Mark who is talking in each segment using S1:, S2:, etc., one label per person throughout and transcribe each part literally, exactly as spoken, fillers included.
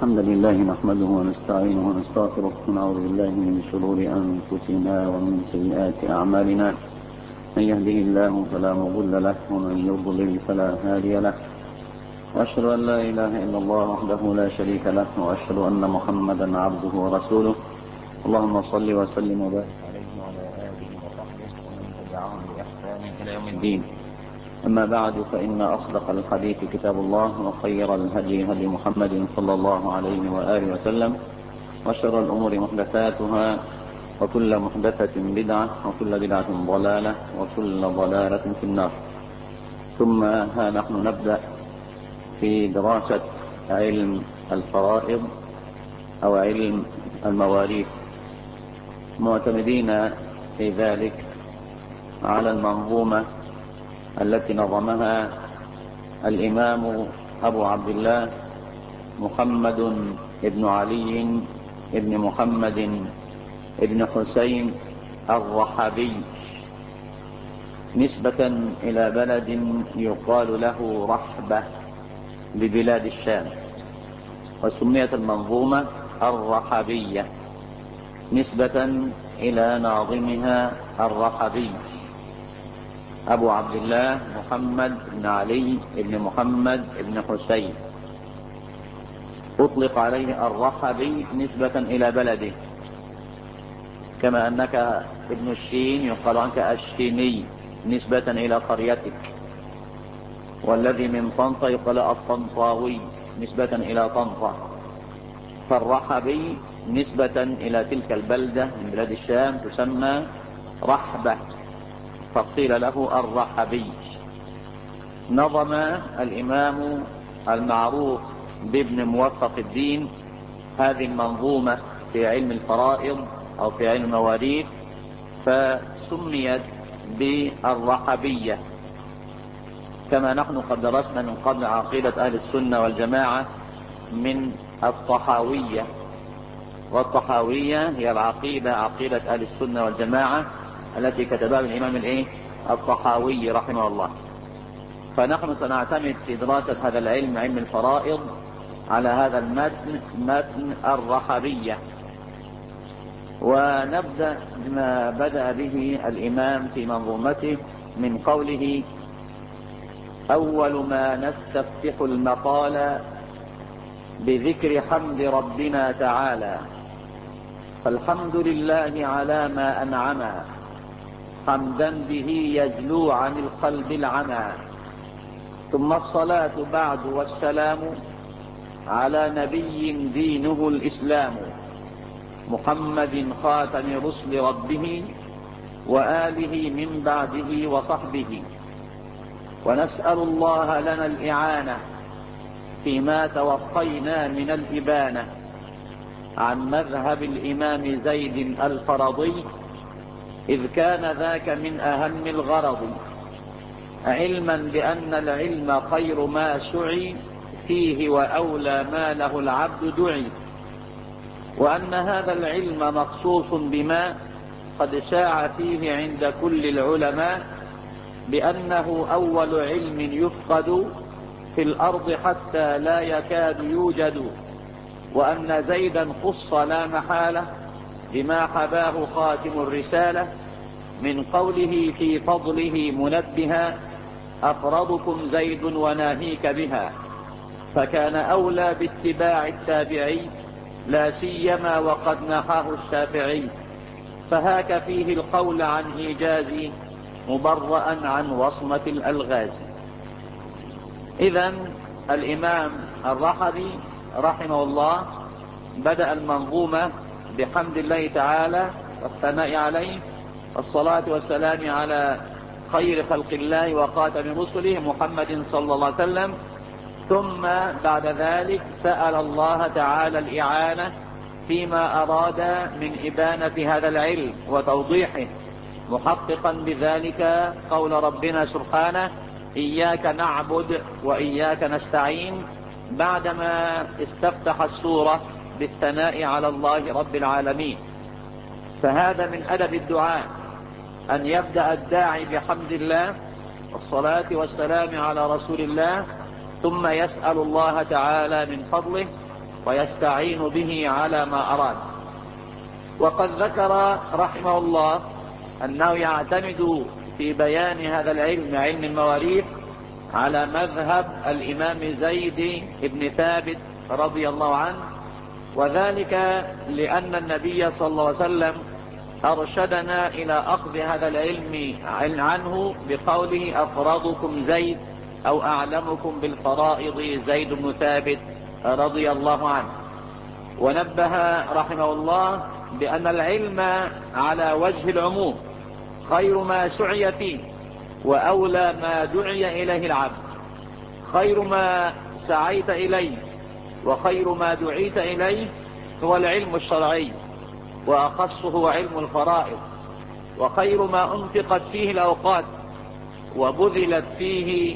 S1: الحمد لله نحمده ونستعينه ونستغفره ونعوذ بالله من شرور أنفسنا ومن سيئات أعمالنا. من يهده الله فلا مضل له ومن يضلل فلا هادي له، وأشهد أن لا إله إلا الله وحده لا شريك له، وأشهد أن محمدا عبده ورسوله. اللهم صل وسلم وبارك عليه وعلى آله وصحبه ومن تبعهم بإحسان إلى يوم الدين. أما بعد، فإن أصدق الحديث كتاب الله، وخير الهدي هدي محمد صلى الله عليه وآله وسلم، وشر الأمور محدثاتها، وكل محدثة بدعة، وكل بدعة ضلالة، وكل ضلالة في النار. ثم ها نحن نبدأ في دراسة علم الفرائض أو علم المواريث، معتمدين في ذلك على المنظومة التي نظمها الإمام أبو عبد الله محمد بن علي بن محمد بن حسين الرحبي، نسبة إلى بلد يقال له رحبة ببلاد الشام، وسميت المنظومة الرحبية نسبة إلى ناظمها الرحبي أبو عبد الله محمد بن علي بن محمد بن حسين. أطلق عليه الرحبي نسبة إلى بلده، كما أنك ابن الشين يقال عنك الشيني نسبة إلى قريتك، والذي من طنطا يقال الطنطاوي نسبة إلى طنطا. فالرحبي نسبة إلى تلك البلدة من بلاد الشام تسمى رحبة، فقيل له الرحبي. نظم الإمام المعروف بابن موفق الدين هذه المنظومة في علم الفرائض أو في علم المواريث، فسميت بالرحبية، كما نحن قد درسنا من قبل عقيدة أهل السنة والجماعة من الطحاوية، والطحاوية هي العقيدة عقيدة أهل السنة والجماعة التي كتبها الإمام الإيه؟ الطحاوي رحمه الله. فنحن سنعتمد في دراسة هذا العلم، علم الفرائض، على هذا المتن، متن الرحبية. ونبدأ بما بدأ به الإمام في منظومته من قوله: أول ما نستفتح المقال بذكر حمد ربنا تعالى، فالحمد لله على ما أنعم، حمدا به يجلو عن القلب العمى. ثم الصلاة بعد والسلام على نبي دينه الإسلام، محمد خاتم رسل ربه وآله من بعده وصحبه. ونسأل الله لنا الإعانة فيما توقينا من الإبانة عن مذهب الإمام زيد الفرضي، إذ كان ذاك من أهم الغرض، علما بأن العلم خير ما سعي فيه وأولى ما له العبد دعي، وأن هذا العلم مخصوص بما قد شاع فيه عند كل العلماء، بأنه أول علم يفقد في الأرض حتى لا يكاد يوجد، وأن زيدا خص لا محالة بما حباه خاتم الرسالة، من قوله في فضله منبها: أفرضكم زيد وناهيك بها. فكان أولى باتباع التابعي، لا سيما وقد نحاه الشافعي، فهاك فيه القول عن إيجاز مبرأ عن وصمة الألغاز. إذن الإمام الرحبي رحمه الله بدأ المنظومة بحمد الله تعالى والثناء عليه، والصلاة والسلام على خير خلق الله وخاتم رسله محمد صلى الله عليه وسلم. ثم بعد ذلك سأل الله تعالى الإعانة فيما أراد من إبانة هذا العلم وتوضيحه، محققا بذلك قول ربنا سبحانه: إياك نعبد وإياك نستعين، بعدما استفتح السورة بالثناء على الله رب العالمين. فهذا من أدب الدعاء، أن يبدأ الداعي بحمد الله والصلاة والسلام على رسول الله، ثم يسأل الله تعالى من فضله
S2: ويستعين به على ما أراد. وقد ذكر رحمه الله أنه يعتمد في بيان هذا العلم، علم المواريث، على مذهب الإمام زيد بن ثابت رضي الله عنه، وذلك لأن النبي صلى الله عليه وسلم أرشدنا إلى أخذ هذا العلم عنه بقوله أفرضكم زيد أو أعلمكم بالفرائض زيد بن ثابت رضي الله عنه. ونبه رحمه الله بأن العلم على وجه العموم خير ما سعي فيه وأولى ما دعي إليه العبد. خير ما سعيت إليه وخير ما دعيت إليه هو العلم الشرعي، وأخصه هو علم الفرائض. وخير ما أنفقت فيه الأوقات وبذلت فيه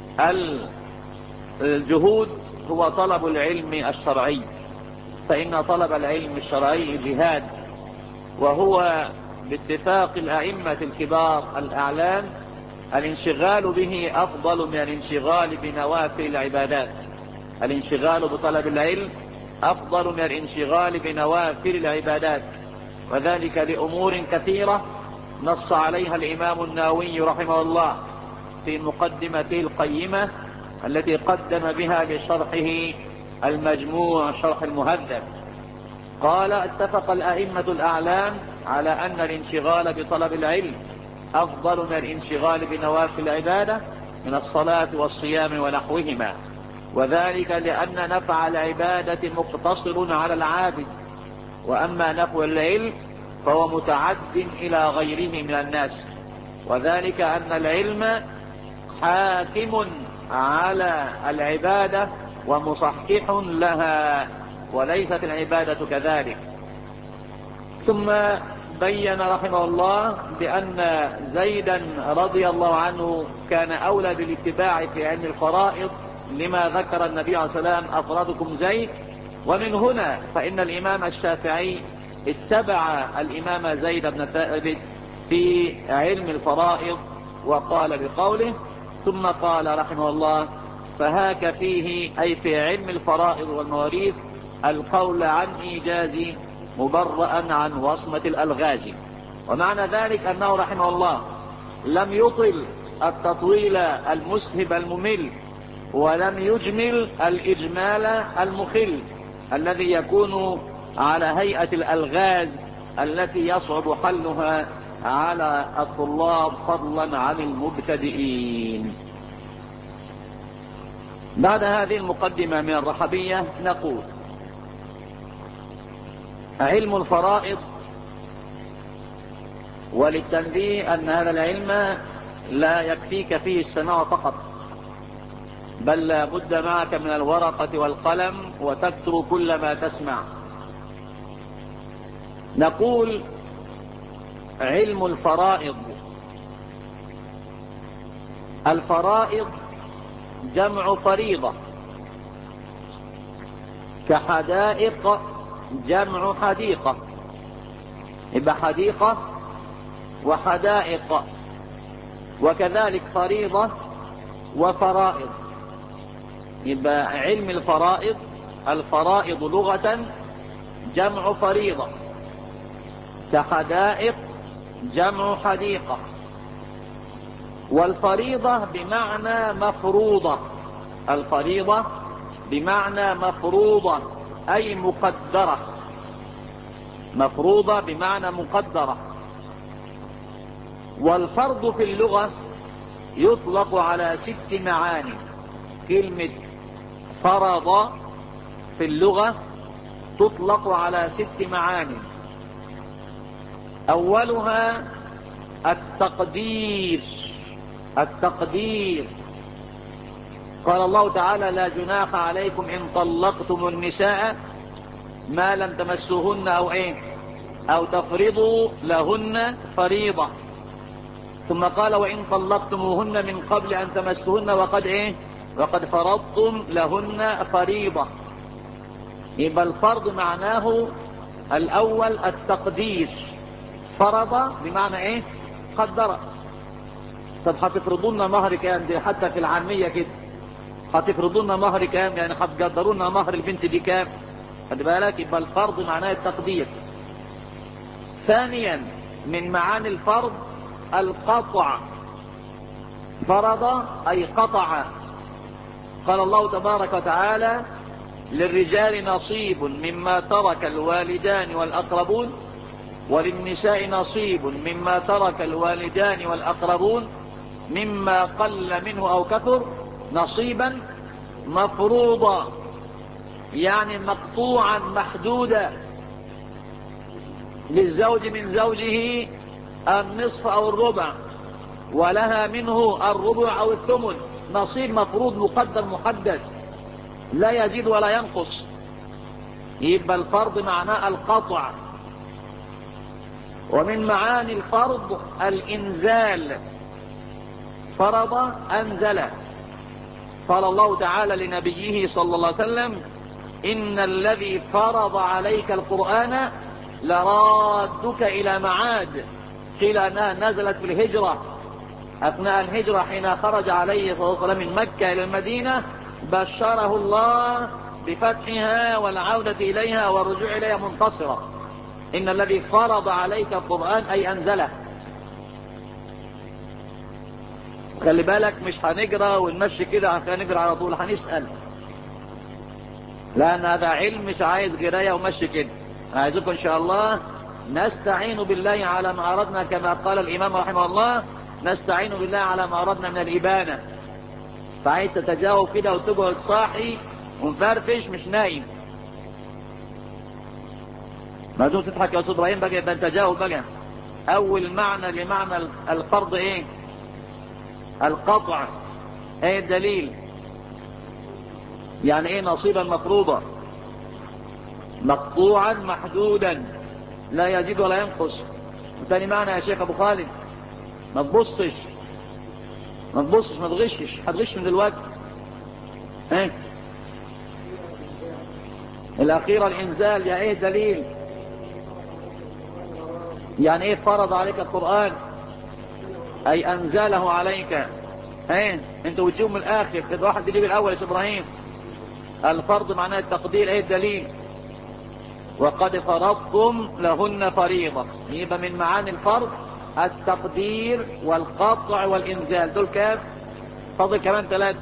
S2: الجهود هو طلب العلم الشرعي، فإن طلب العلم الشرعي جهاد، وهو باتفاق الأئمة الكبار الأعلام الانشغال به أفضل من الانشغال بنوافل العبادات. الانشغال بطلب العلم أفضل من الانشغال بنوافل العبادات، وذلك لأمور كثيرة نص عليها الإمام النووي رحمه الله في مقدمته القيمة التي قدم بها لشرحه المجموع شرح المهذب. قال اتفق الأئمة الأعلام على أن الانشغال بطلب العلم أفضل من الانشغال بنوافل العبادة من الصلاة والصيام ونحوهما، وذلك لأن نفع العبادة مقتصر على العابد، وأما نفع العلم فهو متعد إلى غيره من الناس، وذلك أن العلم حاكم على العبادة ومصحح لها، وليست العبادة كذلك. ثم بين رحمه الله بأن زيدا رضي الله عنه كان أولى بالاتباع في علم الفرائض لما ذكر النبي عليه الصلاة والسلام أفرادكم زيد. ومن هنا فإن الإمام الشافعي اتبع الإمام زيد بن ثابت في علم الفرائض وقال بقوله، ثم قال رحمه الله فهاك فيه أي في علم الفرائض والمواريث القول عن إيجاز مبرأ عن وصمة الألغاز. ومعنى ذلك أنه رحمه الله لم يطل التطويل المسهب الممل، ولم يجمل الإجمال المخل الذي يكون على هيئة الألغاز التي يصعب حلها على الطلاب فضلا عن المبتدئين. بعد هذه المقدمة من الرحبية نقول علم الفرائض، وللتنبيه أن هذا العلم لا يكفيك فيه السماع فقط، بل لا بد معك من الورقة والقلم وتكتب كل ما تسمع. نقول علم الفرائض، الفرائض جمع فريضة، كحدائق جمع حديقة، يبقى حديقة وحدائق، وكذلك فريضة وفرائض. يبقى علم الفرائض، الفرائض لغة جمع فريضة، كحدائق جمع حديقة، والفريضة بمعنى مفروضة. الفريضة بمعنى مفروضة أي مقدرة، مفروضة بمعنى مقدرة. والفرض في اللغة يطلق على ست معاني. كلمة فرض في اللغة تطلق على ست معاني. أولها التقدير، التقدير. قال الله تعالى لا جناح عليكم إن طلقتم النساء ما لم تمسوهن أو إيه أو تفرضوا لهن فريضة. ثم قال وإن طلقتموهن من قبل أن تمسوهن وقد إيه وقد فرضتم لهن فريضة. يبقى الفرض معناه الأول التقدير. فرض بمعنى إيه قدر. طب هتفرضونا مهر كام؟ دي حتى في العامية كده، هتفرضونا مهر كام يعني هتقدرونا مهر البنت دي كام؟ خد بالك، يبقى الفرض معناه التقدير. ثانيا من معاني الفرض القطع، فرض أي قطع. قال الله تبارك وتعالى: للرجال نصيب مما ترك الوالدان والأقربون وللنساء نصيب مما ترك الوالدان والأقربون مما قل منه أو كثر نصيبا مفروضا، يعني مقطوعا محدودا. للزوج من زوجه النصف أو الربع، ولها منه الربع أو الثمن. نصيب مفروض مقدر محدد لا يزيد ولا ينقص. يبقى الفرض معناه القطع. ومن معاني الفرض الإنزال، فرض أنزل. قال الله تعالى لنبيه صلى الله عليه وسلم: إن الذي فرض عليك القرآن لرادك إلى معاد. قيل أنها نزلت في الهجرة، أثناء الهجرة حين خرج عليه صلى الله عليه وسلم من مكة إلى المدينة، بشره الله بفتحها والعودة إليها والرجوع إليها منتصرا. إن الذي فرض عليك القرآن أي أنزله. خلي بالك، مش هنقرأ ونمشي كده، هنقرأ على طول، هنسأل، لأن هذا علم مش عايز قراية ومشي كده. عايزكم إن شاء الله نستعين بالله على ما أردنا، كما قال الإمام رحمه الله: نستعين بالله على ما أردنا من الإبانة. فعايز تتجاوب كده وتقعد صاحي ومفرفش مش نايم. ما دون تضحك يا أستاذ إبراهيم بقى، يبقى أنت جاوب بقى. أول معنى لمعنى الفرض إيه؟ القطع. إيه الدليل؟ يعني إيه نصيبا مفروضا؟ مقطوعا محدودا لا يزيد ولا ينقص. وثاني معنى يا شيخ أبو خالد، ما تبصش ما تبصش ما تغشش، هتغش من دلوقتي. ايه الأخيرة الإنزال، يا ايه دليل؟ يعني ايه فرض عليك القرآن؟ اي أنزله عليك. ايه انتوا بتجيبوا من الآخر، خد واحد يجيب الأول يا إبراهيم. الفرض معناه التقدير، ايه الدليل؟ وقد فرضتم لهن فريضة. يبقى من معاني الفرض التقدير والقطع والإنزال. دول كام؟ فضل كمان ثلاثة.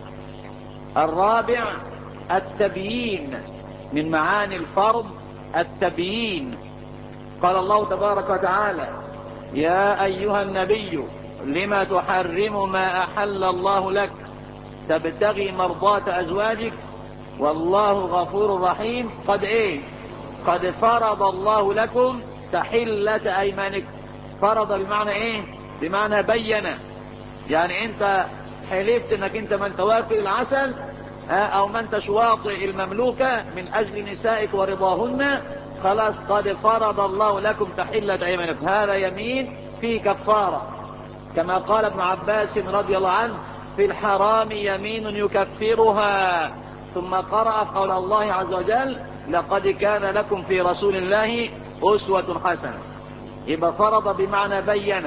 S2: الرابع التبيين. من معاني الفرض التبيين. قال الله تبارك وتعالى: يا أيها النبي لما تحرم ما أحل الله لك تبتغي مرضات أزواجك والله غفور رحيم. قد ايه؟ قد فرض الله لكم تحلة أيمانكم. فرض بمعنى ايه؟ بمعنى بين. يعني انت حلفت انك انت من توافي العسل او من تشواطئ المملوكة من اجل نسائك ورضاهن، خلاص قد فرض الله لكم تحلة ايمانكم. هذا يمين في كفارة، كما قال ابن عباس رضي الله عنه: في الحرام يمين يكفرها. ثم قرأ قول الله عز وجل: لقد كان لكم في رسول الله أسوة حسنة. يبقى فرض بمعنى بين.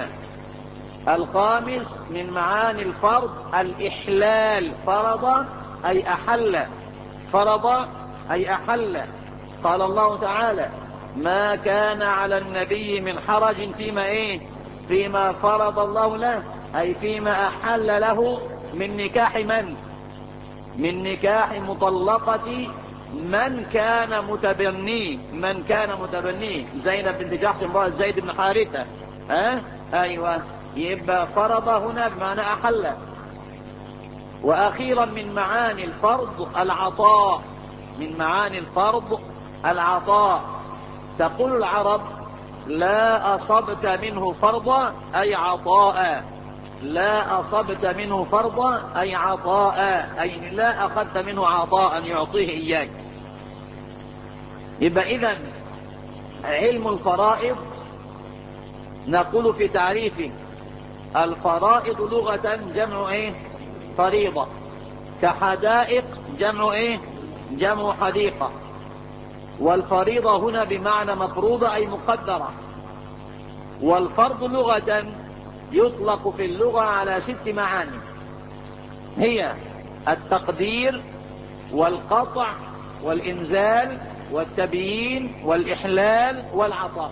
S2: الخامس من معاني الفرض الإحلال. فرض أي أحل. فرض أي أحل. قال الله تعالى: ما كان على النبي من حرج فيما إيه؟ فيما فرض الله له، أي فيما أحل له من نكاح من؟ من نكاح مطلقة من كان متبنيه. من كان متبنيه زينب بنت جحش امرأة زيد بن حارثة. ها؟ أيوة. يبقى فرض هنا بمعنى أحل. وأخيرا من معاني الفرض العطاء. من معاني الفرض العطاء. تقول العرب: لا أصبت منه فرضا أي عطاء. لا أصبت منه فرضا أي عطاء، أي لا أخذت منه عطاء يعطيه إياك. يبقى إذن علم الفرائض نقول في تعريفه: الفرائض لغة جمع إيه؟ فريضة. كحدائق جمع إيه؟ جمع حديقة. والفريضة هنا بمعنى مفروضة أي مقدرة. والفرض لغة يطلق في اللغة على ست معاني، هي التقدير والقطع والإنزال والتبيين والإحلال والعطاء.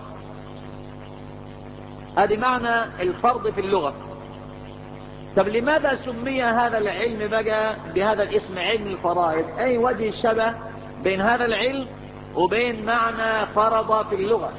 S2: هذه معنى الفرض في اللغة. طب لماذا سمي هذا العلم بقى بهذا الاسم علم الفرائض؟ أي وجه الشبه بين هذا العلم وبين معنى فرض في اللغة؟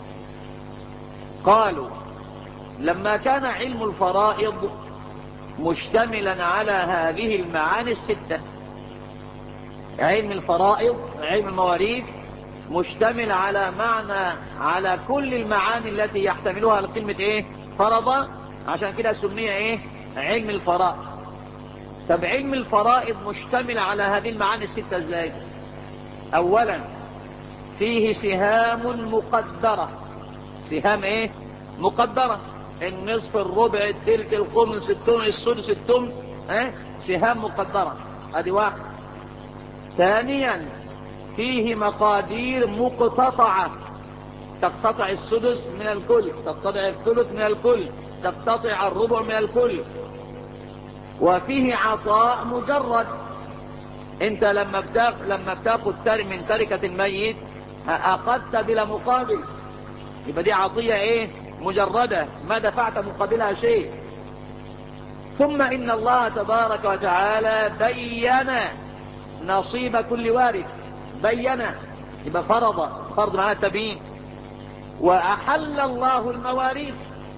S2: قالوا لما كان علم الفرائض مشتملا على هذه المعاني الستة، علم الفرائض علم المواريث مشتمل على معنى على كل المعاني التي يحتملها كلمة ايه فرض، عشان كده سمي ايه علم الفرائض. طب علم الفرائض مشتمل على هذه المعاني الستة ازاي؟ اولا فيه سهام مقدرة. سهام ايه مقدرة؟ النصف الربع الثلث الخمس الثمن السدس الثمن، اه سهام مقدرة. ادي واحد. ثانيا فيه مقادير مقتطعة، تقتطع السدس من الكل، تقتطع الثلث من الكل، تقتطع الربع من الكل. وفيه عطاء مجرد، انت لما بتاخد لما بتاخد من تركة الميت اخذت بلا مقابل، يبقى دي عطية ايه مجردة، ما دفعت مقابلها شيء. ثم ان الله تبارك وتعالى بين نصيب كل وارث، بين يبقى فرض، فرض معناه تبيين. واحل الله المواريث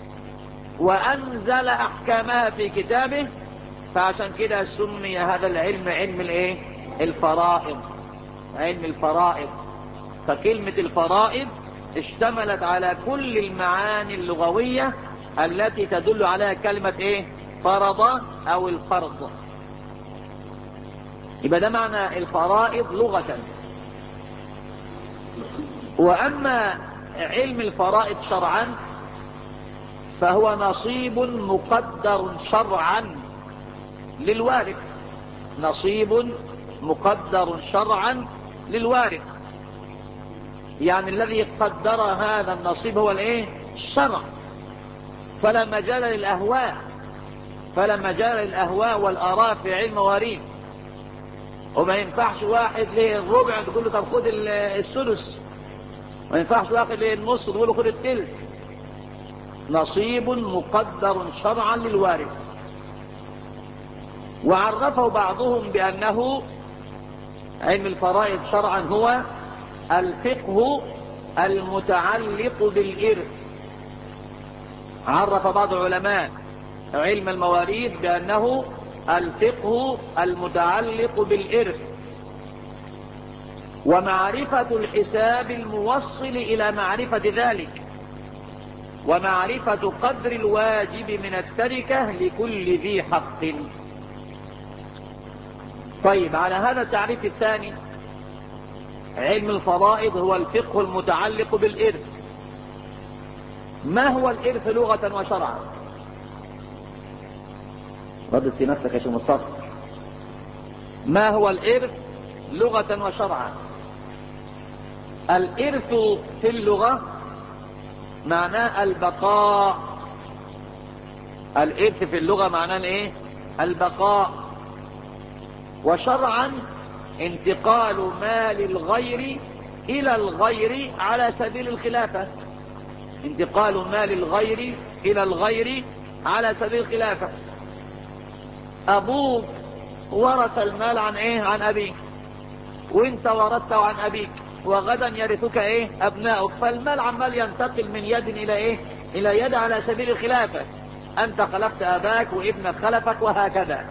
S2: وانزل احكامها في كتابه، فعشان كده سمي هذا العلم علم الايه الفرائض، علم الفرائض. فكلمة الفرائض اشتملت على كل المعاني اللغوية التي تدل عليها كلمة ايه فرض او الفرض. يبقى ده معنى الفرائض لغة. واما علم الفرائض شرعا فهو نصيب مقدر شرعا للوارث، نصيب مقدر شرعا للوارث. يعني الذي قدر هذا النصيب هو الايه الشرع، فلا مجال للاهواء، فلا مجال للاهواء والاراء في علم مواريث. وما ينفعش واحد له الربع تقول له طب خد السدس، ما ينفعش واحد له النص تقول له خد الثلث. نصيب مقدر شرعا للوارث. وعرفه بعضهم بأنه علم الفرائض شرعا هو الفقه المتعلق بالإرث. عرف بعض العلماء علم المواريث بأنه الفقه المتعلق بالإرث، ومعرفة الحساب الموصل إلى معرفة ذلك، ومعرفة قدر الواجب من التركة لكل ذي حق. طيب على هذا التعريف الثاني، علم الفرائض هو الفقه المتعلق بالإرث. ما هو الإرث لغة وشرعا؟ ردت في نفسك يا شيخ مصطفى. ما هو الإرث لغة وشرعا؟ الإرث في اللغة معناه البقاء. الإرث في اللغة معناه ايه البقاء. وشرعا انتقال مال الغير الى الغير على سبيل الخلافة، انتقال مال الغير الى الغير على سبيل الخلافة. ابوك ورث المال عن ايه عن ابيك، وانت ورثته عن ابيك، وغدا يرثك ايه ابنائك، فالمال عمال ينتقل من يد الى ايه الى يد على سبيل الخلافة. انت خلفت اباك وابنك خلفك وهكذا.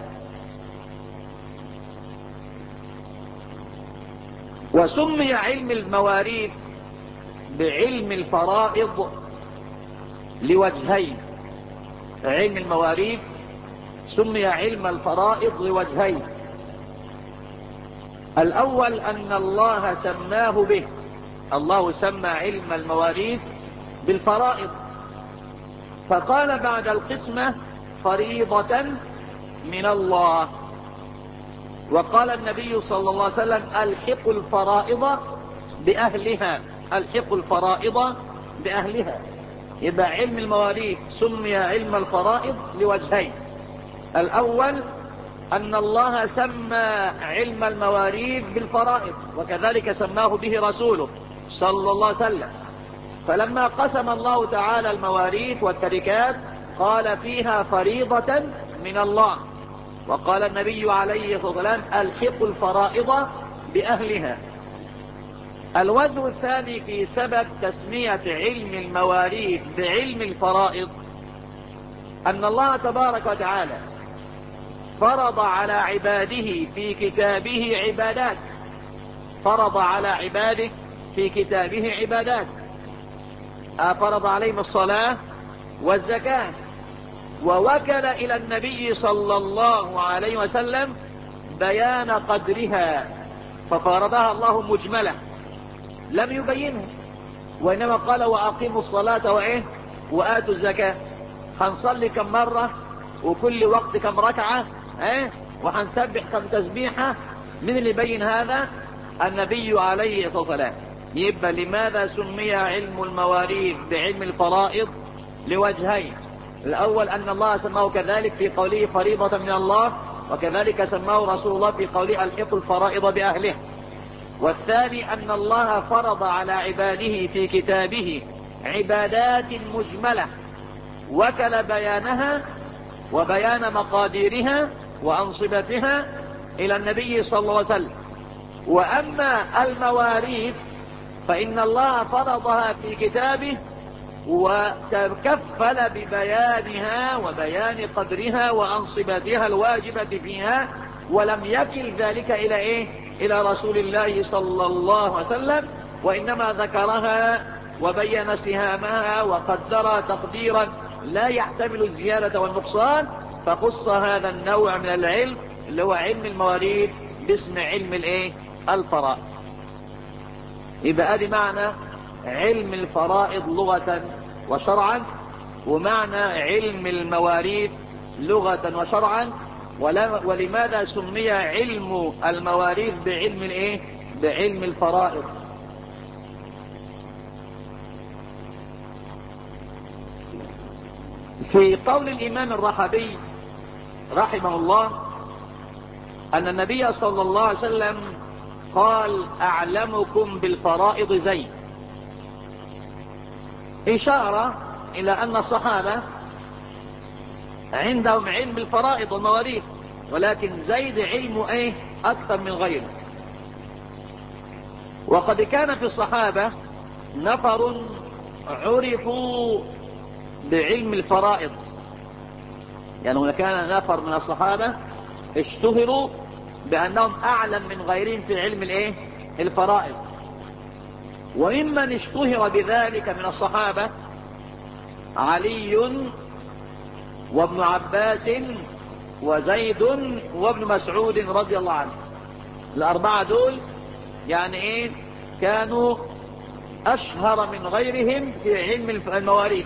S2: وسمي علم المواريث بعلم الفرائض لوجهين. علم المواريث سمي علم الفرائض لوجهين. الاول ان الله سماه به، الله سمى علم المواريث بالفرائض، فقال بعد القسمة فريضة من الله. وقال النبي صلى الله عليه وسلم الحقوا الفرائض بأهلها، الحقوا الفرائض بأهلها. يبقى علم المواريث سمي علم الفرائض لوجهين. الاول أن الله سمى علم المواريث بالفرائض، وكذلك سماه به رسوله صلى الله عليه وسلم. فلما قسم الله تعالى المواريث والتركات قال فيها فريضة من الله، وقال النبي عليه الصلاة والسلام الحقوا الفرائض بأهلها. الوجه الثاني في سبب تسمية علم المواريث بعلم الفرائض أن الله تبارك وتعالى فرض على عباده في كتابه عبادات، فرض على عباده في كتابه عبادات، فرض عليهم الصلاة والزكاة، ووكل إلى النبي صلى الله عليه وسلم بيان قدرها، ففرضها الله مجملة لم يبينها، وإنما قال وأقيموا الصلاة وإيه وآتوا الزكاة. هنصلي كم مرة وكل وقت كم ركعة إيه وهنسبح كم تسبيحة، من اللي بين هذا؟ النبي عليه الصلاة والسلام. يبقى لماذا سمي علم المواريث بعلم الفرائض؟ لوجهين: الأول أن الله سماه كذلك في قوله فريضة من الله، وكذلك سماه رسول الله في قوله الحقوا الفرائض بأهله. والثاني أن الله فرض على عباده في كتابه عبادات مجملة وكل بيانها وبيان مقاديرها وأنصبتها إلى النبي صلى الله عليه وسلم. وأما المواريث فإن الله فرضها في كتابه وتكفل ببيانها وبيان قدرها وأنصبتها الواجبة فيها، ولم يكل ذلك إلى إيه؟ إلى رسول الله صلى الله عليه وسلم، وإنما ذكرها وبين سهامها وقدر تقديرا لا يحتمل الزيادة والنقصان، فخص هذا النوع من العلم اللي هو علم المواريث باسم علم الايه؟ الفرائض. يبقى ادي معنى علم الفرائض لغة وشرعا، ومعنى علم المواريث لغة وشرعا. ولماذا سمي علم المواريث بعلم الايه؟ بعلم الفرائض. في قول الإمام الرحبي رحمه الله أن النبي صلى الله عليه وسلم قال أعلمكم بالفرائض زيد، إشارة إلى أن الصحابة عندهم علم الفرائض والمواريث، ولكن زيد علمه ايه؟ أكثر من غيره. وقد كان في الصحابة نفر عرفوا بعلم الفرائض، يعني هنا كان نفر من الصحابة اشتهروا بأنهم أعلم من غيرهم في علم الايه؟ الفرائض. وممن اشتهر بذلك من الصحابة علي وابن عباس وزيد وابن مسعود رضي الله عنه. الأربعة دول يعني ايه؟ كانوا أشهر من غيرهم في علم المواريث.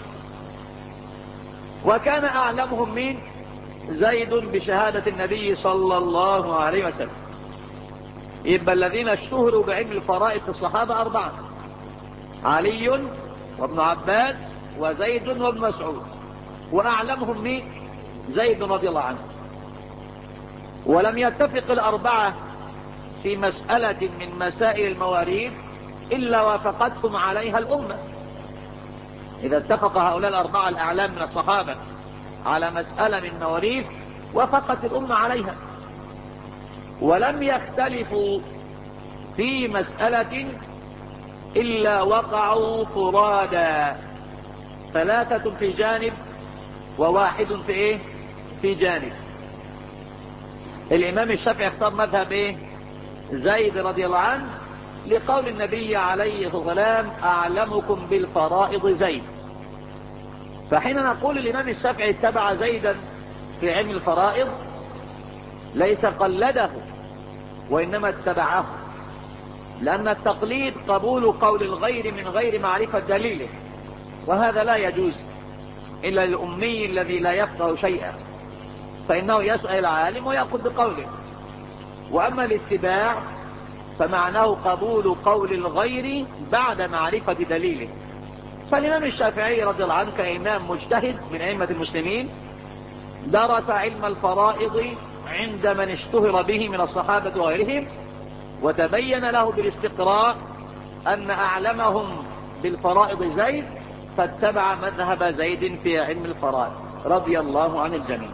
S2: وكان أعلمهم من زيد بشهادة النبي صلى الله عليه وسلم. يبقى الذين اشتهروا بعلم الفرائض في الصحابة أربعة: علي وابن عباس وزيد وابن مسعود، وأعلمهم من زيد رضي الله عنه. ولم يتفق الأربعة في مسألة من مسائل المواريث إلا وافقتهم عليها الأمة. إذا اتفق هؤلاء الأربعة الأعلام من الصحابة على مسألة من مواريث وافقت الأمة عليها. ولم يختلفوا في مسألة إلا وقعوا فرادا، ثلاثة في جانب وواحد في ايه؟ في جانب. الإمام الشافعي اختار مذهب ايه؟ زيد رضي الله عنه، لقول النبي عليه الصلاة والسلام أعلمكم بالفرائض زيد. فحين نقول الإمام الشافعي اتبع زيدا في علم الفرائض ليس قلده، وإنما اتبعه، لأن التقليد قبول قول الغير من غير معرفة دليله، وهذا لا يجوز إلا للأمي الذي لا يفقه شيئا، فإنه يسأل العالم ويأخذ بقوله. وأما الاتباع فمعناه قبول قول الغير بعد معرفة دليله. فالإمام الشافعي رضي الله عنه كإمام مجتهد من أئمة المسلمين درس علم الفرائض عند من اشتهر به من الصحابة وغيرهم، وتبين له بالاستقراء أن أعلمهم بالفرائض زيد، فاتبع مذهب زيد في علم الفرائض رضي الله عن الجميع.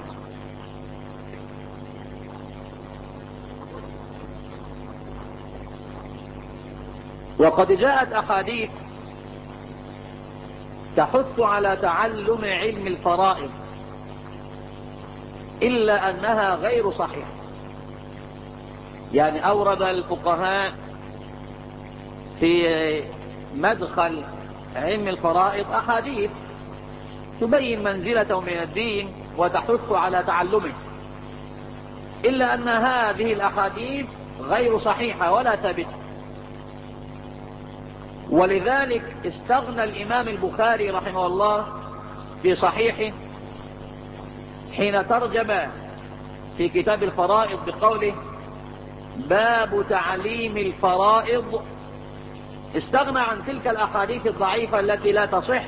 S2: وقد جاءت أحاديث تحث على تعلم علم الفرائض، إلا أنها غير صحيحة. يعني أورد الفقهاء في مدخل علم الفرائض أحاديث تبين منزلته من الدين وتحث على تعلمه، إلا أن هذه الأحاديث غير صحيحة ولا ثابتة. ولذلك استغنى الإمام البخاري رحمه الله في صحيحه حين ترجم في كتاب الفرائض بقوله باب تعليم الفرائض، استغنى عن تلك الأحاديث الضعيفة التي لا تصح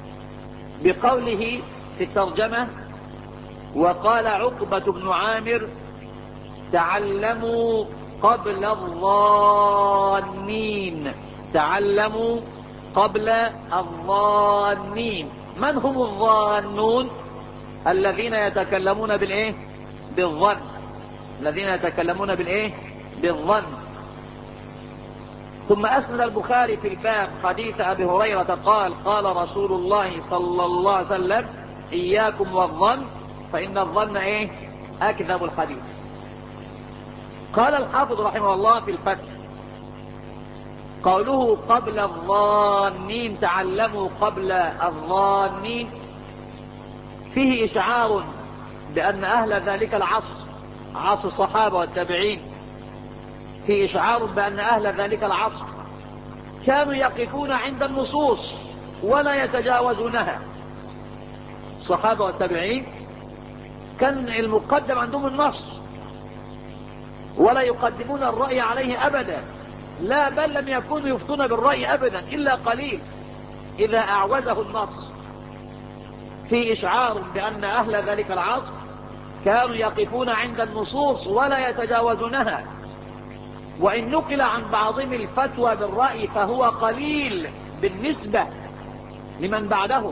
S2: بقوله في الترجمة: وقال عقبة بن عامر تعلموا قبل الظانين. تعلموا قبل الظانين. من هم الظانون؟ الذين يتكلمون بالايه؟ بالظن. الذين يتكلمون بالايه؟ بالظن. ثم أسند البخاري في الباب حديث أبي هريرة قال قال رسول الله صلى الله عليه وسلم إياكم والظن فإن الظن إيه؟ أكذب الحديث. قال الحافظ رحمه الله في الفتح قوله قبل الظانين، تعلموا قبل الظانين، فيه إشعار بأن أهل ذلك العصر، عصر الصحابة والتابعين، فيه إشعار بأن أهل ذلك العصر كانوا يقفون عند النصوص ولا يتجاوزونها. الصحابة والتابعين كان المقدم عندهم النص ولا يقدمون الرأي عليه أبدا، لا بل لم يكونوا يفتون بالرأي أبدا إلا قليل إذا أعوزه النص. في إشعار بأن أهل ذلك العصر كانوا يقفون عند النصوص ولا يتجاوزونها، وإن نقل عن بعضهم الفتوى بالرأي فهو قليل بالنسبة لمن بعدهم.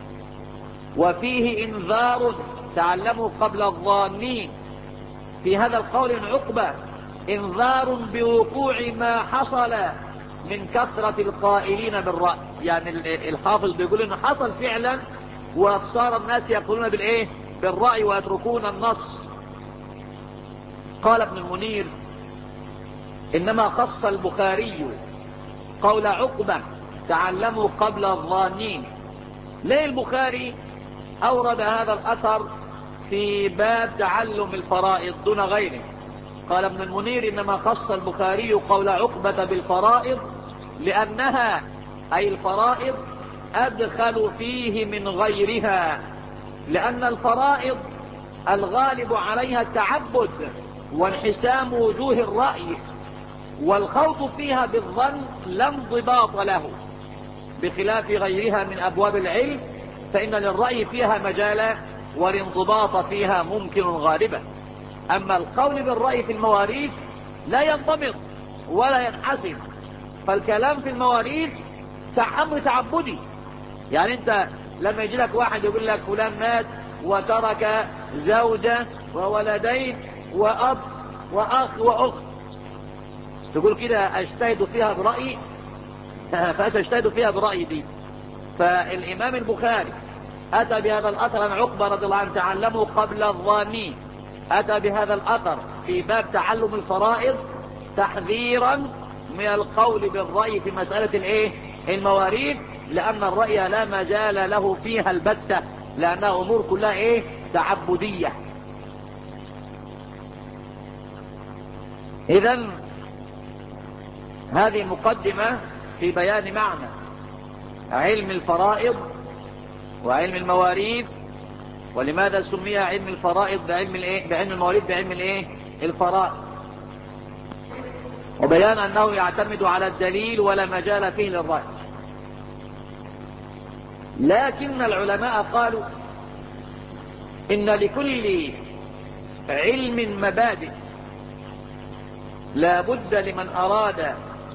S2: وفيه إنذار، تعلموا قبل الظانين، في هذا القول من عقبة إنذار بوقوع ما حصل من كثرة القائلين بالرأي. يعني الحافظ بيقول إنه حصل فعلا وصار الناس يقولون بالإيه؟ بالرأي ويتركون النص. قال ابن المنير إنما خص البخاري قول عقبة تعلموا قبل الظانين. ليه البخاري أورد هذا الأثر في باب تعلم الفرائض دون غيره؟ قال ابن المنير إنما خص البخاري قول عقبة بالفرائض لأنها أي الفرائض أدخل فيه من غيرها، لأن الفرائض الغالب عليها التعبد وانحسام وجوه الرأي، والخوض فيها بالظن لا انضباط له، بخلاف غيرها من أبواب العلم فإن للرأي فيها مجالا والانضباط فيها ممكن غالبا. أما القول بالرأي في المواريث لا ينضبط ولا ينحسم، فالكلام في المواريث أمر تعبدي. يعني أنت لما يجي لك واحد يقول لك فلان مات وترك زوجة وولدين وأب وأخ وأخت، تقول كده أجتهد فيها برأيي؟ فأجتهد فيها برأيي دي. فالإمام البخاري أتى بهذا الأثر عن عقبة رضي الله عنه تعلموا قبل الظانين، أتى بهذا الأثر في باب تعلم الفرائض تحذيرا من القول بالرأي في مسألة الايه؟ المواريث، لأن الرأي لا مجال له فيها البتة، لأنها أمور كلها ايه؟ تعبدية. إذن هذه مقدمة في بيان معنى علم الفرائض وعلم المواريث، ولماذا سمي علم الفرائض بعلم الايه؟ بعلم المواريث بعلم الايه؟ الفرائض، وبيان أنه يعتمد على الدليل ولا مجال فيه للرأي. لكن العلماء قالوا إن لكل علم مبادئ، لا بد لمن أراد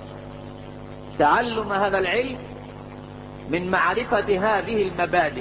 S2: تعلم هذا العلم من معرفة هذه المبادئ.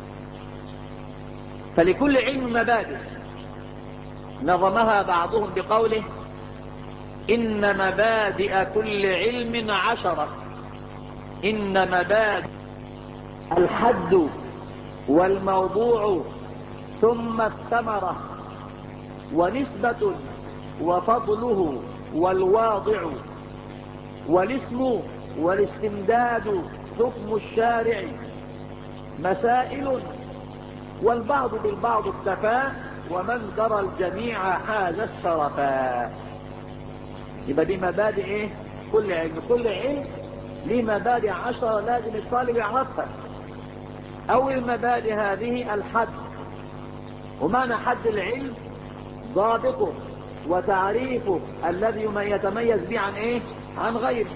S2: فلكل علم مبادئ نظمها بعضهم بقوله: إن مبادئ كل علم عشرة. إن مبادئ الحد والموضوع ثم الثمرة ونسبة وفضله والواضع والاسم والاستمداد حكم الشارع مسائل والبعض بالبعض اكتفى ومن درى الجميع حاز الشرفا. يبقى دي مبادئ ايه؟ كل علم. كل علم ليه مبادئ عشرة لازم الطالب يعرفها. اول مبادئ هذه الحد، ومعنى حد العلم ضابطه وتعريفه الذي يتميز به عن ايه؟ عن غيره.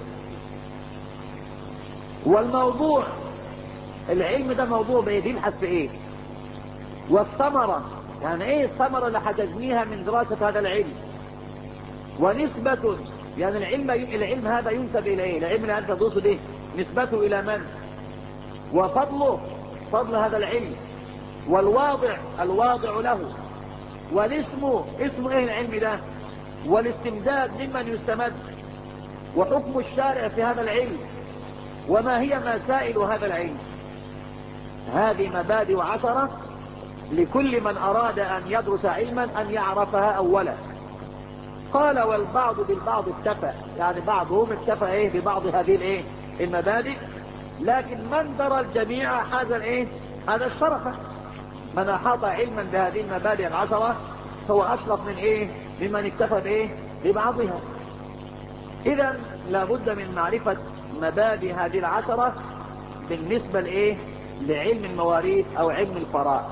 S2: والموضوع، العلم ده موضوع بيبحث في ايه؟ والثمرة، يعني ايه الثمرة اللي هتجنيها من دراسة هذا العلم؟ ونسبة، يعني العلم العلم هذا ينسب الى ايه؟ العلم اللي انت تدرسه ده نسبته الى من؟ وفضله، فضل هذا العلم. والواضع، الواضع له. والاسم، اسم ايه العلم ده؟ والاستمداد ممن يستمد. وحكم الشارع في هذا العلم، وما هي مسائل هذا العلم. هذه مبادئ عشرة لكل من أراد أن يدرس علما أن يعرفها أولا. قال والبعض بالبعض اكتفى، يعني بعضهم اكتفى ايه ببعض هذه الايه المبادئ، لكن من درى الجميع هذا الايه هذا الشرف. من احاط علما بهذه المبادئ العشرة هو اشرف من ايه ممن اكتفى بايه ببعضها. اذا لابد من معرفة مبادئ هذه العشرة بالنسبة لايه لعلم المواريث او علم الفرائض.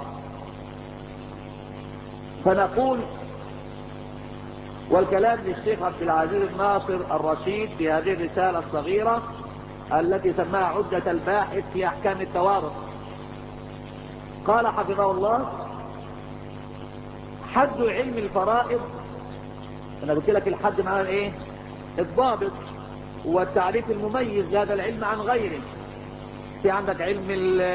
S2: فنقول، والكلام للشيخ عبد العزيز الناصر الرشيد في هذه الرسالة الصغيرة التي سماها عدة الباحث في احكام التوارث. قال حفظه الله: حد علم الفرائض، انا قلت لك الحد معناه ايه؟ الضابط والتعريف المميز لهذا العلم عن غيره. في عندك علم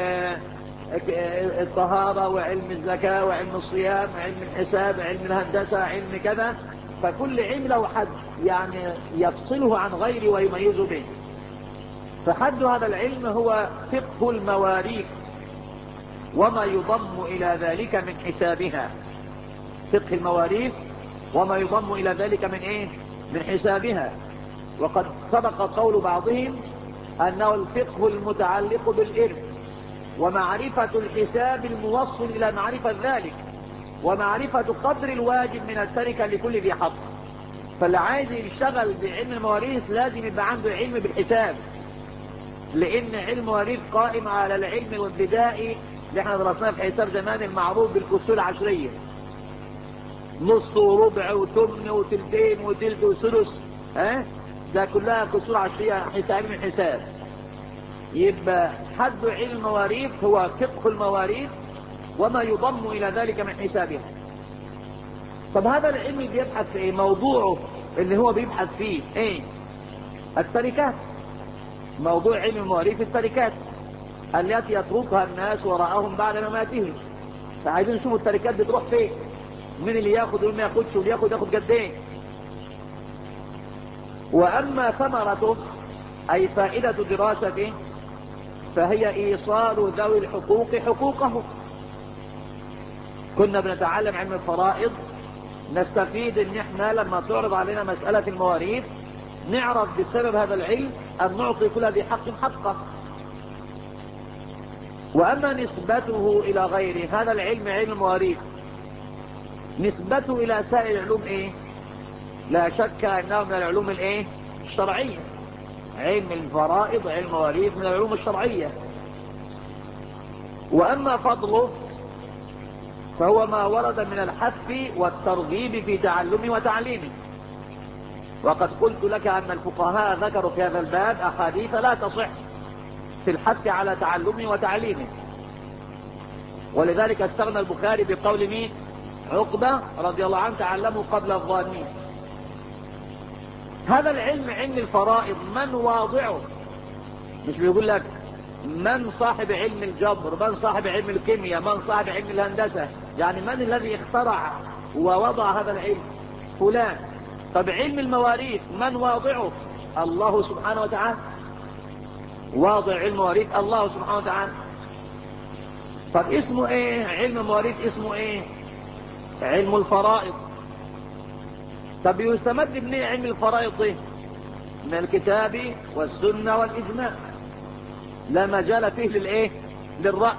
S2: الطهارة وعلم الزكاة وعلم الصيام وعلم الحساب وعلم الهندسة علم كذا، فكل علم له حد يعني يفصله عن غيره ويميزه به. فحد هذا العلم هو فقه المواريث وما يضم الى ذلك من حسابها. فقه المواريث وما يضم الى ذلك من ايه من حسابها. وقد سبق قول بعضهم انه الفقه المتعلق بالارث ومعرفة الحساب الموصل الى معرفة ذلك ومعرفة قدر الواجب من التركة لكل ذي حق. فاللي عايز يشتغل بعلم المواريث لازم يبقى عنده علم بالحساب، لان علم المواريث قائم على العلم الابتدائي اللي احنا درسناه في حساب زمان المعروف بالفصول العشرية، نص وربع وثمن وثلثين وثلث وثلث، ها ده كلها فصول عشرية حساب من حساب. يبقى حد علم المواريث هو فقه المواريث وما يضم الى ذلك من حسابها. طب هذا العلم بيبحث في ايه؟ موضوعه اللي هو بيبحث فيه ايه؟ التركات. موضوع علم المواريث التركات التي يتركها الناس وراءهم بعد مماتهم. فعايزين نشوفوا التركات بتروح فين، مين اللي ياخد ومين ما ياخدش، واللي ياخد ياخد قد ايه. واما ثمرته اي فائدة دراسته فهي ايصال ذوي الحقوق حقوقهم. كنا بنتعلم علم الفرائض نستفيد ان احنا لما تعرض علينا مسألة المواريث نعرف بسبب هذا العلم ان نعطي كل ذي حق حقه. واما نسبته الى غيره، هذا العلم علم المواريث نسبته الى سائر العلوم ايه؟ لا شك انه من العلوم الايه الشرعية. علم الفرائض علم المواريث من العلوم الشرعية. واما فضله فهو ما ورد من الحث والترغيب في تعلمه وتعليمه. وقد قلت لك ان الفقهاء ذكروا في هذا الباب احاديث لا تصح في الحث على تعلمه وتعليمه. ولذلك استغنى البخاري بقول مين؟ عقبة رضي الله عنه تعلمه قبل الظانين. هذا العلم، علم الفرائض، من واضعه؟ مش بيقول لك من صاحب علم الجبر، من صاحب علم الكيمياء، من صاحب علم الهندسة، يعني من الذي اخترع ووضع هذا العلم؟ فلان. طب علم المواريث من واضعه؟ الله سبحانه وتعالى. واضع علم المواريث الله سبحانه وتعالى. طب اسمه ايه علم المواريث؟ اسمه ايه؟ علم الفرائض. طب يستمد منين علم الفرائض ده؟ من الكتاب والسنة والإجماع، لا مجال فيه للايه؟ للرأي.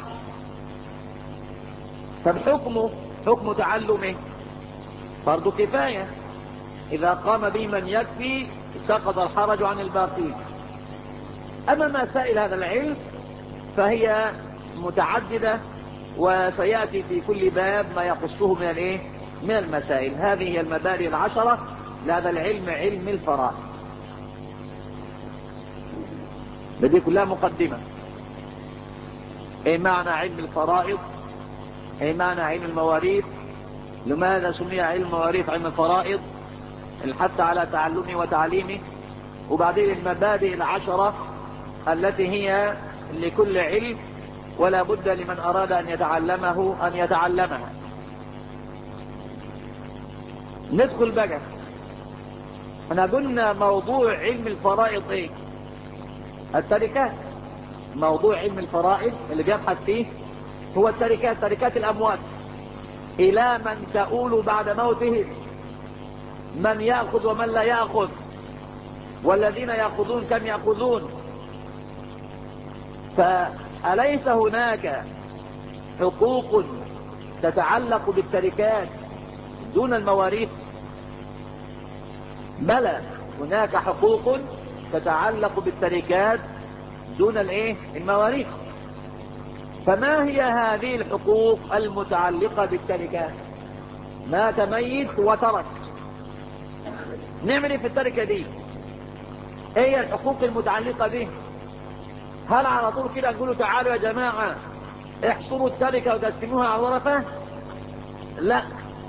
S2: طب حكمه، حكم تعلمه فرض كفاية، إذا قام به من يكفي سقط الحرج عن الباقين. أما مسائل هذا العلم فهي متعددة، وسيأتي في كل باب ما يخصه من الايه؟ من المسائل. هذه هي المبادئ العشرة لهذا العلم، علم الفرائض. بدي كلها مقدمة. ايه معنى علم الفرائض؟ ايه معنى علم المواريث؟ لماذا سمي علم المواريث علم الفرائض؟ الحث على تعلمه وتعليمه. وبعدين المبادئ العشرة التي هي لكل علم ولا بد لمن أراد أن يتعلمه أن يتعلمها. ندخل بقى. احنا قلنا موضوع علم الفرائض ايه؟ التركات. موضوع علم الفرائض اللي بيبحث فيه هو التركات، تركات الأموات، إلى من تؤول بعد موتهم، من يأخذ ومن لا يأخذ، والذين يأخذون كم يأخذون. فأليس هناك حقوق تتعلق بالتركات دون المواريث؟ بلى، هناك حقوق تتعلق بالتركات دون الايه؟ المواريث. فما هي هذه الحقوق المتعلقة بالتركات؟ مات ميت وترك، نعمل في التركة دي؟ ايه هي الحقوق المتعلقة به؟ هل على طول كده نقولوا تعالوا يا جماعة احصروا التركة وتقسموها على ورثة؟ لا.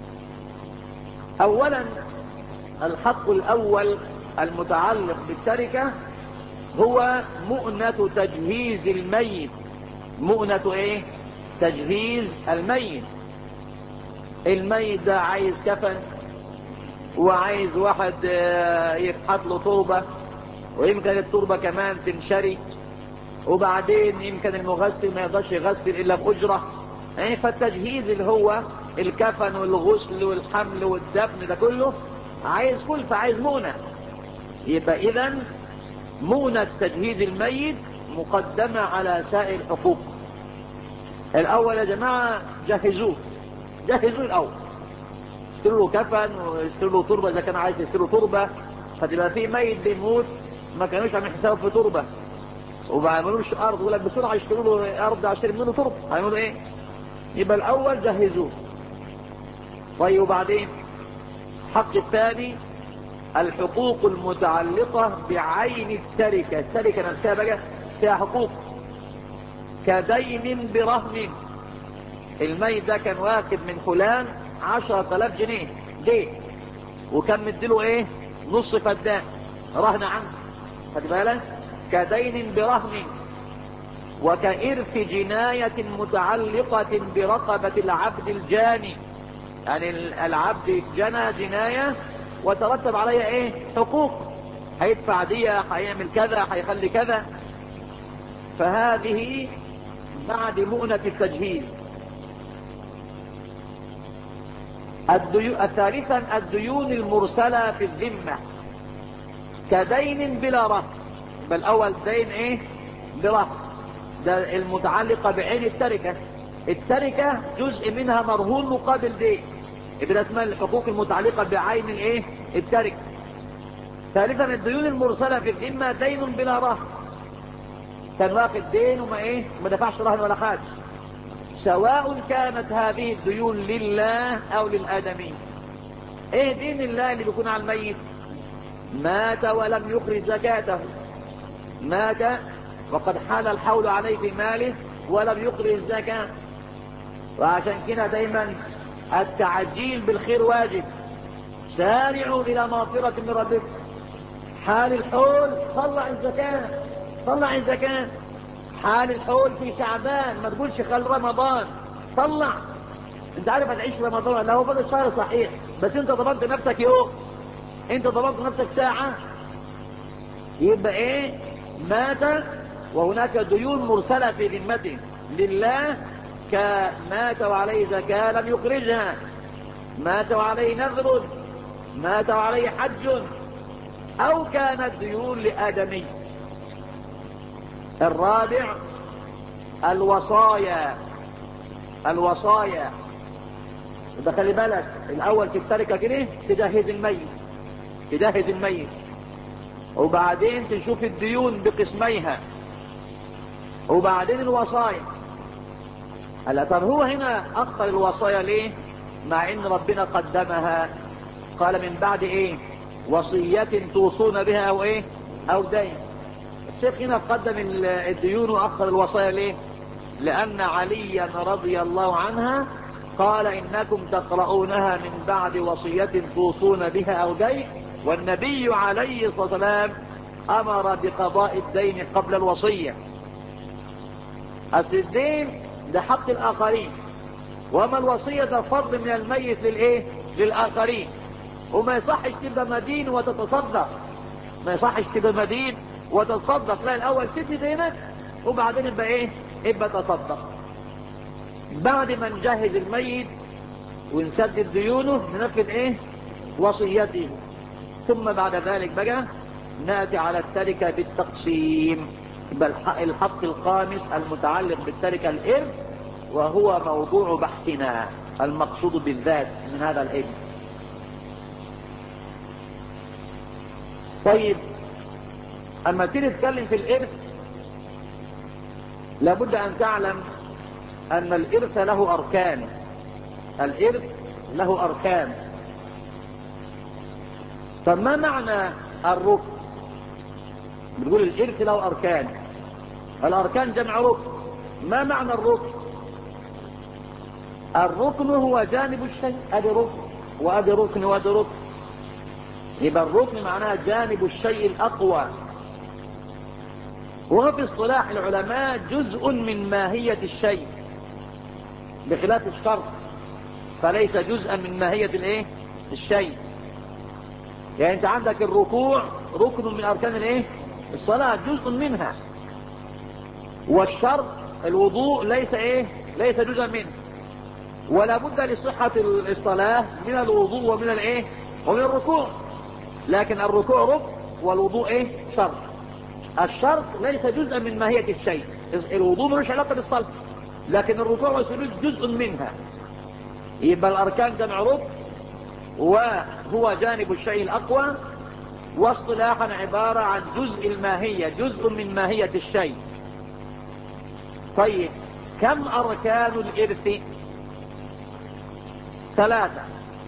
S2: اولا الحق الاول المتعلق بالتركة هو مؤنة تجهيز الميت. مؤنة ايه؟ تجهيز الميت. الميت ده عايز كفن، وعايز واحد يفحط له تربة، ويمكن التربة كمان تنشري، وبعدين يمكن المغسل ما يقدرش يغسل الا بأجرة. يعني فالتجهيز اللي هو الكفن والغسل والحمل والدفن ده كله عايز كلفة، عايز مؤنة. يبقى اذا مؤنة تجهيز الميت مقدمة على سائر الحقوق. الاول يا جماعة جهزوه، جهزوه الاول، اشتروا له كفن واشتروا له تربة اذا كان عايز يشتروا تربة. فتبقى في ميت بيموت ما كانوش عاملين حساب في تربة وما عملوش ارض، يقول لك بسرعة يشتروا له ارض عشان منه تربة، هيعملوا ايه؟ يبقى الاول جهزوه. طيب وبعدين الحق الثاني الحقوق المتعلقة بعين التركة. التركة نفسها بقى فيها حقوق، كدين برهن. الميت ده كان واخد من فلان عشرة آلاف جنيه دين، وكان مديله ايه؟ نص فدان رهن عنه، خد بالك؟ كدين برهن. وكإرث جناية متعلقة برقبة العبد الجاني، يعني العبد جنى جناية وترتب عليها ايه؟ حقوق، هيدفع دية، هيعمل كذا، هيخلي كذا. فهذه بعد مؤنة التجهيز. الديو... ثالثا الديون المرسلة في الذمة، كدين بلا رهن. بل اول دين ايه؟ برهن، ده المتعلقة بعين التركة. التركة جزء منها مرهون مقابل دين، يبقى اسمها الحقوق المتعلقة بعين الايه؟ التركة. ثالثا الديون المرسلة في الذمة دين بلا رهن، كان واخد دين وما ايه؟ ما دفعش رهن ولا حاجة، سواء كانت هذه الديون لله او للآدمين. ايه دين الله اللي بيكون على الميت؟ مات ولم يخرج زكاته، مات وقد حال الحول عليه في ماله ولم يخرج الزكاة. وعشان كده دايما التعجيل بالخير واجب، سارعوا الى مغفرة من ربكم. حال الحول طلع الزكاة، طلع الزكاة. حال الحول في شعبان، ما تقولش خل رمضان، طلع. انت عارف هتعيش رمضان، لا هو فضل شهر صحيح، بس انت ضربت نفسك يوم، انت ضربت نفسك ساعة، يبقى ايه؟ مات وهناك ديون مرسلة في ذمته لله، كمات وعليه زكاة لم يخرجها، مات وعليه نذر، مات وعليه حج، او كانت ديون لآدمي. الرابع الوصايا، الوصايا. يبقى خلي بالك، الاول في التركة كده تجهز الميت، تجهز الميت، وبعدين تشوف الديون بقسميها، وبعدين الوصايا. هلا طب هو هنا اخر الوصايا ليه مع ان ربنا قدمها؟ قال من بعد ايه؟ وصية توصون بها او ايه؟ او دين. الشيخ هنا قدم الديون واخر الوصايا ليه؟ لان عليا رضي الله عنها قال انكم تقرؤونها من بعد وصية توصون بها او دين، والنبي عليه الصلاة والسلام امر بقضاء الدين قبل الوصية. اصل الدين ده حق الاخرين، وما الوصية ده فضل من الميت للايه؟ للاخرين. وما يصحش تبقى مدين وتتصدق، ما يصحش تبقى مدين وتتصدق، لا الاول سد دينك وبعدين يبقى ايه؟ يبقى تصدق. بعد ما نجهز الميت ونسدد ديونه ننفذ ايه؟ وصيته. ثم بعد ذلك بقى ناتي على التركة بالتقسيم. يبقى الحق الخامس المتعلق بالتركة الإرث، وهو موضوع بحثنا المقصود بالذات من هذا العلم. طيب اما تيجي تتكلم في الإرث لابد ان تعلم ان الإرث له اركان، الإرث له اركان. فما معنى الركن؟ بنقول الإرث له اركان، الاركان جمع ركن. ما معنى الركن؟ الركن هو جانب الشيء، ادي ركن وادي ركن وادي ركن. يبقى الركن معناه جانب الشيء الاقوى، وهو في اصطلاح العلماء جزء من ماهية الشيء، بخلاف الشرط فليس جزءا من ماهية الايه؟ الشيء. يعني انت عندك الركوع ركن من اركان الايه؟ الصلاة، جزء منها. والشرط الوضوء ليس ايه؟ ليس جزءا منه. ولا بد لصحة الصلاة من الوضوء ومن الايه؟ ومن الركوع. لكن الركوع ركن والوضوء ايه؟ شرط. الشرط ليس جزءا من ماهية الشيء، الوضوء ملوش علاقة بالصلاة، لكن الركوع والسجود جزء منها. يبقى الاركان جمع ركن، وهو جانب الشيء الاقوى، واصطلاحا عبارة عن جزء الماهية، جزء من ماهية الشيء. طيب كم اركان الارث؟ ثلاثة.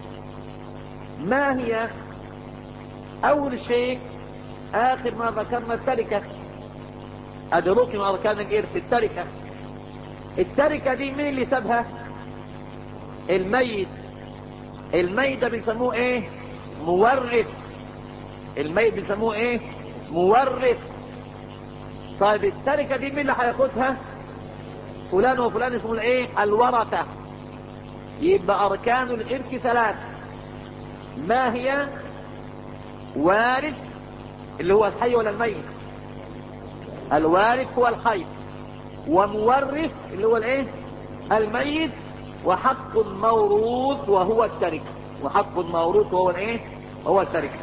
S2: ما هي؟ اول شيء اخر ما ذكرنا التركة، ادي ركن اركان الارث التركة. التركة دي مين اللي سابها؟ الميت. الميت ده بنسموه ايه؟ مورث. الميت بنسموه ايه؟ مورث. طيب التركة دي مين اللي هياخدها؟ فلان وفلان اسمه الايه؟ الورثة. يبقى اركان الارث ثلاث. ما هي؟ وارث اللي هو الحي ولا الميت؟ الوارث هو الحي، ومورث اللي هو الايه؟ الميت، وحق موروث وهو التركة. وحق موروث وهو الايه؟ هو التركة.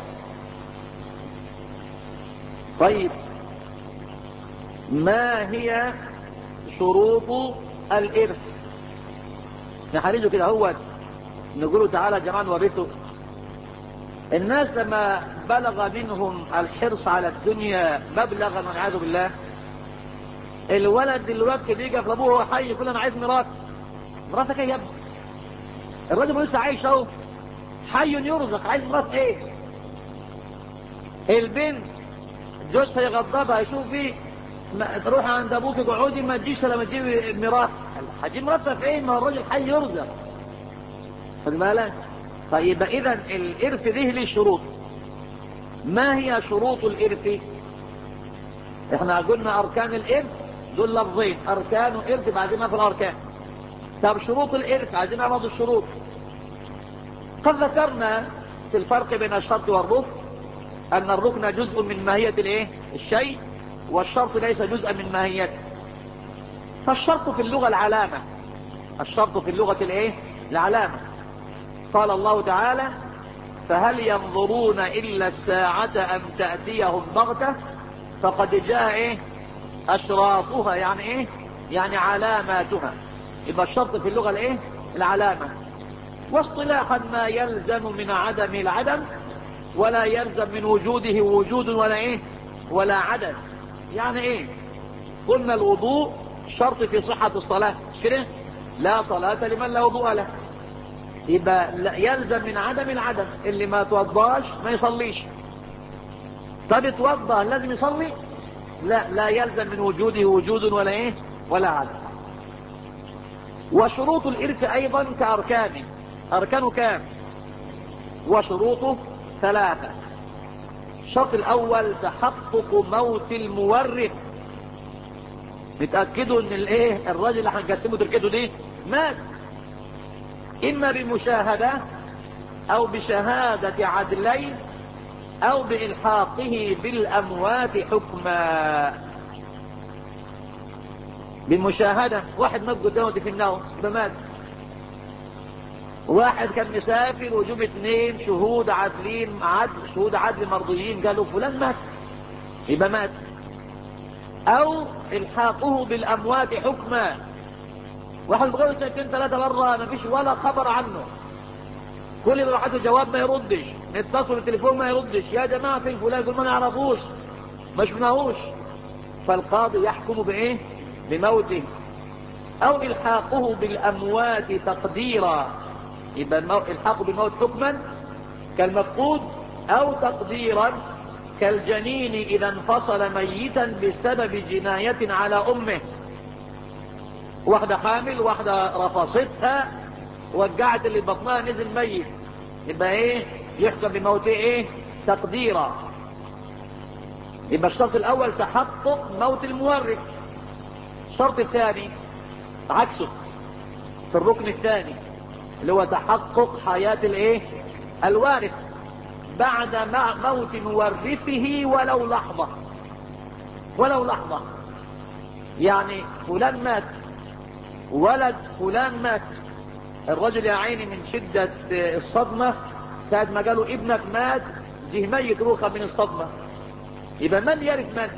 S2: طيب ما هي شروط الارث؟ نحرجه كده هو نقوله تعالى يا جماعه نورثه. الناس لما بلغ منهم الحرص على الدنيا مبلغا والعياذ بالله، الولد دلوقتي بيجي في ابوه وهو حي يقول انا عايز ميراث. ميراثك ايه يا ابني؟ الراجل لسه عايش اهو، حي يرزق، عايز ميراث ايه؟ البنت جوزها يغضبها يشوف فيه، تروح عند ابوك اقعدي ما تجيش لما تجيب ميراث. هتجيب ميراثها في ايه؟ ما الراجل حي يرزق. خد بالك. طيب اذا الارث ده له شروط. ما هي شروط الارث؟ احنا قلنا اركان الارث دول لفظين، اركان الارث بعدين ما في الاركان. طب شروط الارث عايزين نعرف الشروط. قد ذكرنا في الفرق بين الشرط والركن ان الركن جزء من ماهية الايه الشيء، والشرط ليس جزءا من ماهيته. فالشرط في اللغة العلامة، الشرط في اللغة الايه العلامة. قال الله تعالى: فهل ينظرون الا الساعة ان تأتيهم بغتة فقد جاء ايه اشراطها، يعني ايه يعني علاماتها. يبقى الشرط في اللغة الايه العلامة. واصطلاحا ما يلزم من عدم العدم ولا يلزم من وجوده وجود ولا ايه ولا عدم. يعني ايه؟ قلنا الوضوء شرط في صحة الصلاة، مش كده؟ لا صلاة لمن لا وضوء له. يبقى يلزم من عدم العدم، اللي ما توضاش ما يصليش. طب اتوضى لازم يصلي؟ لا، لا يلزم من وجوده وجود ولا ايه ولا عدم. وشروط الارث ايضا كاركانه. اركانه كام؟ وشروطه ثلاثة. الشرط الاول تحقق موت المورث. نتأكدوا ان الايه الراجل اللي هنقسمه تركته دي مات، اما بمشاهدة او بشهادة عدلين او بالحاقه بالاموات حكما. بالمشاهدة، واحد مات قدامه في النوم فمات. واحد كان مسافر وجوب اثنين شهود عادلين عدل شهود عدل مرضيين قالوا فلان مات، يبقى مات. او الحاقه بالاموات حكما. واحد بقاله سنتين ثلاثة مرة ما فيش ولا خبر عنه، كل ما بعته جواب ما يردش، نتصل التليفون ما يردش، يا جماعة فين فلان؟ يقول ما نعرفوش ما شفناهوش. فالقاضي يحكم بايه؟ بموته. او الحاقه بالاموات تقديرا. يبقى الحاقه بالموت حكما كالمفقود، او تقديرا كالجنين اذا انفصل ميتا بسبب جناية على امه. واحدة حامل، واحدة رفصتها وقعت اللي بطنها نزل ميت، يبقى ايه؟ يحكم بموته ايه؟ تقديرا. يبقى الشرط الاول تحقق موت المورث. الشرط الثاني عكسه في الركن الثاني اللي هو تحقق حياة الايه الوارث بعد موت مورثه ولو لحظة. ولو لحظة، يعني فلان مات، ولد فلان مات، الرجل يا عيني من شدة الصدمة ساعة ما قالوا ابنك مات جه ميت روخة من الصدمة، يبقى من يرث من؟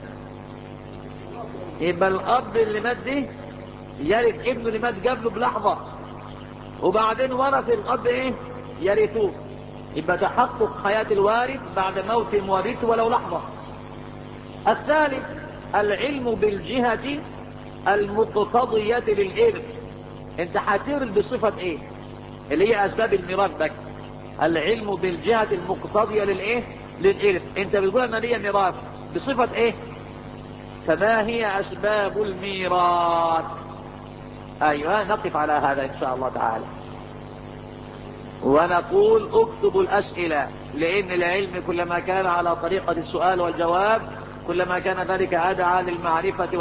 S2: يبقى الاب اللي مات دي يرث ابنه اللي مات قبله بلحظة، وبعدين ورث الاب ايه؟ يرثوه. يبقى تحقق حياة الوارث بعد موت مورثه ولو لحظة. الثالث العلم بالجهة المقتضية للإرث. انت هترث بصفة ايه؟ اللي هي اسباب الميراث بك. العلم بالجهة المقتضية للايه؟ للإرث. انت بتقول ان ليا ميراث بصفة ايه؟ فما هي اسباب الميراث؟ ايوه نقف على هذا ان شاء الله تعالى، ونقول اكتبوا الاسئلة، لان العلم كلما كان على طريقة السؤال والجواب كلما كان ذلك ادعى للمعرفة